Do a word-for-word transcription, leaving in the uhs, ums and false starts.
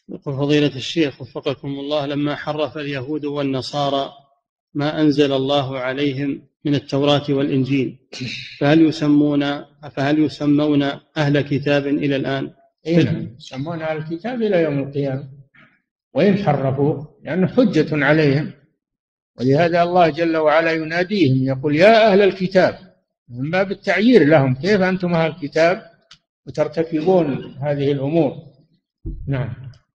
يقول فضيلة الشيخ وفقكم الله، لما حرف اليهود والنصارى ما أنزل الله عليهم من التوراة والإنجيل، فهل يسمون فهل يسمون أهل كتاب إلى الآن؟ إيه نعم، يسمون أهل الكتاب إلى يوم القيامة وإن حرفوا، لأنه حجة عليهم. ولهذا الله جل وعلا يناديهم يقول يا أهل الكتاب، من باب التعيير لهم، كيف أنتم أهل الكتاب وترتكبون هذه الأمور. نعم.